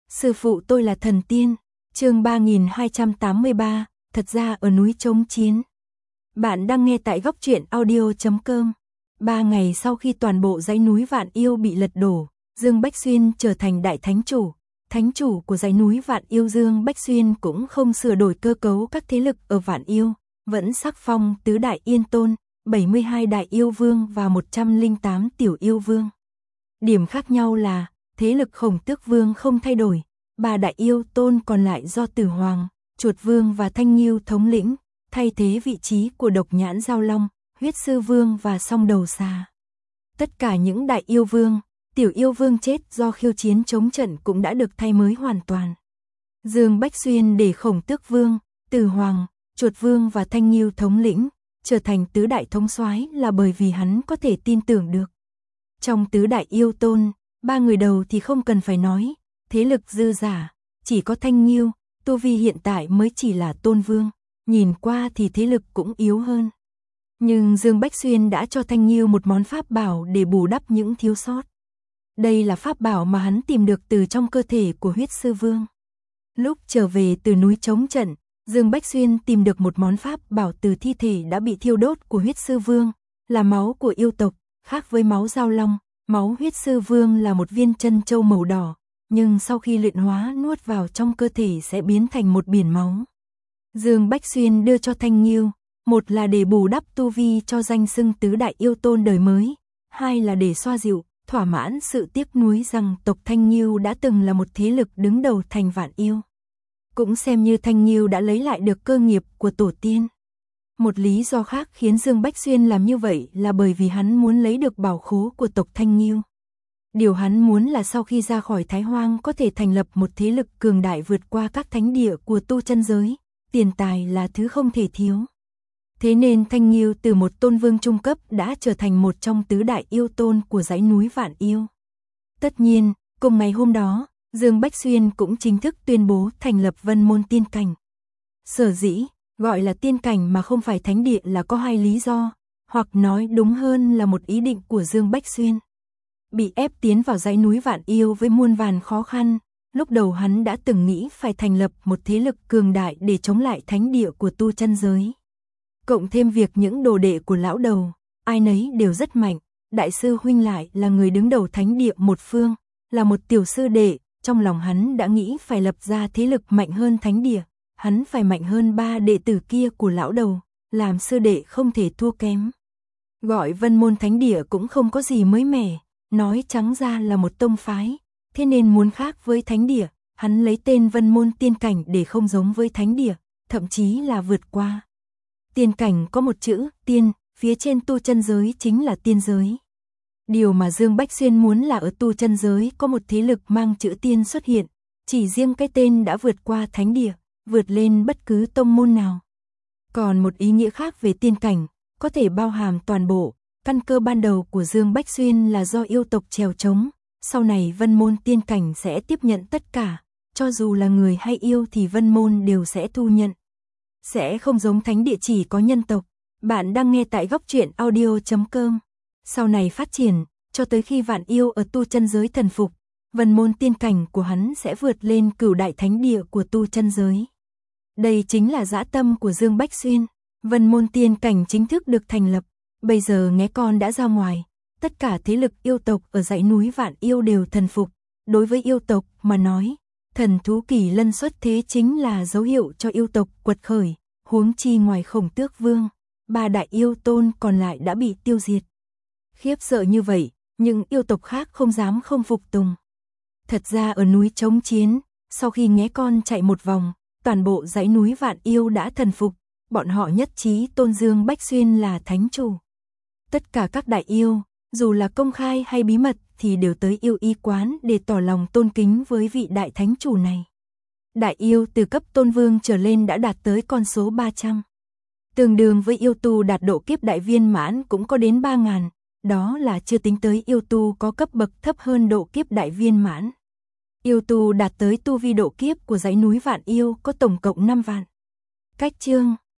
Sư phụ tôi là thần tiên. Chương 3283, thật ra ở núi Trống Chiến. Bạn đang nghe tại góc truyện audio.com. 3 ngày sau khi toàn bộ dãy núi Vạn Yêu bị lật đổ, Dương Bách Xuyên trở thành đại thánh chủ. Thánh chủ của dãy núi Vạn Yêu Dương Bách Xuyên cũng không sửa đổi cơ cấu các thế lực ở Vạn Yêu, vẫn sắc phong tứ đại yên tôn, 72 đại yêu vương và 108 tiểu yêu vương. Điểm khác nhau là, thế lực Khổng Tước Vương không thay đổi, 3 đại yêu tôn còn lại do Tử Hoàng, Chuột Vương và Thanh Nghiêu thống lĩnh, thay thế vị trí của Độc Nhãn Giao Long, Huyết Sư Vương và Song Đầu Xà. Tất cả những đại yêu vương, tiểu yêu vương chết do khiêu chiến chống trận cũng đã được thay mới hoàn toàn. Dương Bách Xuyên để Khổng Tước Vương, Tử Hoàng, Chuột Vương và Thanh Nghiêu thống lĩnh, trở thành tứ đại thống soái là bởi vì hắn có thể tin tưởng được. Trong tứ đại yêu tôn, 3 người đầu thì không cần phải nói, thế lực dư giả, chỉ có Thanh Nghiêu, tu vi hiện tại mới chỉ là tôn vương, nhìn qua thì thế lực cũng yếu hơn. Nhưng Dương Bách Xuyên đã cho Thanh Nghiêu một món pháp bảo để bù đắp những thiếu sót. Đây là pháp bảo mà hắn tìm được từ trong cơ thể của Huyết Sư Vương. Lúc trở về từ núi Trống Trận, Dương Bách Xuyên tìm được một món pháp bảo từ thi thể đã bị thiêu đốt của Huyết Sư Vương, là máu của yêu tộc, khác với máu Giao Long, máu Huyết Sư Vương là một viên chân châu màu đỏ, nhưng sau khi luyện hóa nuốt vào trong cơ thể sẽ biến thành một biển máu. Dương Bách Xuyên đưa cho Thanh Nghiêu, một là để bù đắp tu vi cho danh xưng tứ đại yêu tôn đời mới, hai là để xoa dịu, thỏa mãn sự tiếc nuối rằng tộc Thanh Nghiêu đã từng là một thế lực đứng đầu thành Vạn Yêu. Cũng xem như Thanh Nghiêu đã lấy lại được cơ nghiệp của tổ tiên. Một lý do khác khiến Dương Bách Xuyên làm như vậy là bởi vì hắn muốn lấy được bảo khố của tộc Thanh Nghiêu. Điều hắn muốn là sau khi ra khỏi Thái Hoang có thể thành lập một thế lực cường đại vượt qua các thánh địa của tu chân giới, tiền tài là thứ không thể thiếu. Thế nên Thanh Nghiêu từ một tôn vương trung cấp đã trở thành một trong tứ đại yêu tôn của dãy núi Vạn Yêu. Tất nhiên, cùng ngày hôm đó, Dương Bách Xuyên cũng chính thức tuyên bố thành lập Vân Môn Tiên Cảnh. Sở dĩ gọi là tiên cảnh mà không phải thánh địa là có hai lý do, hoặc nói đúng hơn là một ý định của Dương Bách Xuyên. Bị ép tiến vào dãy núi Vạn Yêu với muôn vàn khó khăn, lúc đầu hắn đã từng nghĩ phải thành lập một thế lực cường đại để chống lại thánh địa của tu chân giới. Cộng thêm việc những đồ đệ của lão đầu, ai nấy đều rất mạnh, đại sư huynh lại là người đứng đầu thánh địa một phương, là một tiểu sư đệ, trong lòng hắn đã nghĩ phải lập ra thế lực mạnh hơn thánh địa, hắn phải mạnh hơn 3 đệ tử kia của lão đầu, làm sư đệ không thể thua kém. Gọi Vân Môn Thánh Địa cũng không có gì mới mẻ, nói trắng ra là một tông phái, thế nên muốn khác với thánh địa, hắn lấy tên Vân Môn Tiên Cảnh để không giống với thánh địa, thậm chí là vượt qua. Tiên cảnh có một chữ, tiên, phía trên tu chân giới chính là tiên giới. Điều mà Dương Bách Xuyên muốn là ở tu chân giới có một thế lực mang chữ tiên xuất hiện, chỉ riêng cái tên đã vượt qua thánh địa, vượt lên bất cứ tông môn nào. Còn một ý nghĩa khác về tiên cảnh, có thể bao hàm toàn bộ, căn cơ ban đầu của Dương Bách Xuyên là do yêu tộc trèo trống, sau này Vân Môn Tiên Cảnh sẽ tiếp nhận tất cả, cho dù là người hay yêu thì Vân Môn đều sẽ thu nhận. Sẽ không giống thánh địa chỉ có nhân tộc. Bạn đang nghe tại góc truyện audio.com. Sau này phát triển, cho tới khi Vạn Yêu ở tu chân giới thần phục, Vân Môn Tiên Cảnh của hắn sẽ vượt lên cửu đại thánh địa của tu chân giới. Đây chính là dã tâm của Dương Bách Xuyên. Vân Môn Tiên Cảnh chính thức được thành lập, bây giờ nghé con đã ra ngoài, tất cả thế lực yêu tộc ở dãy núi Vạn Yêu đều thần phục. Đối với yêu tộc mà nói, thần thú Kỳ Lân xuất thế chính là dấu hiệu cho yêu tộc quật khởi, huống chi ngoài Khổng Tước Vương, 3 đại yêu tôn còn lại đã bị tiêu diệt. Khiếp sợ như vậy, nhưng yêu tộc khác không dám không phục tùng. Thật ra ở núi Trống Chiến, sau khi nghé con chạy một vòng, toàn bộ dãy núi Vạn Yêu đã thần phục, bọn họ nhất trí tôn Dương Bách Xuyên là thánh chủ. Tất cả các đại yêu, dù là công khai hay bí mật thì đều tới yêu y quán để tỏ lòng tôn kính với vị đại thánh chủ này. Đại yêu từ cấp tôn vương trở lên đã đạt tới con số 300. Tương đương với yêu tu đạt độ kiếp đại viên mãn cũng có đến 3.000, đó là chưa tính tới yêu tu có cấp bậc thấp hơn độ kiếp đại viên mãn. Yêu tu đạt tới tu vi độ kiếp của dãy núi Vạn Yêu có tổng cộng 5 vạn. Cách chương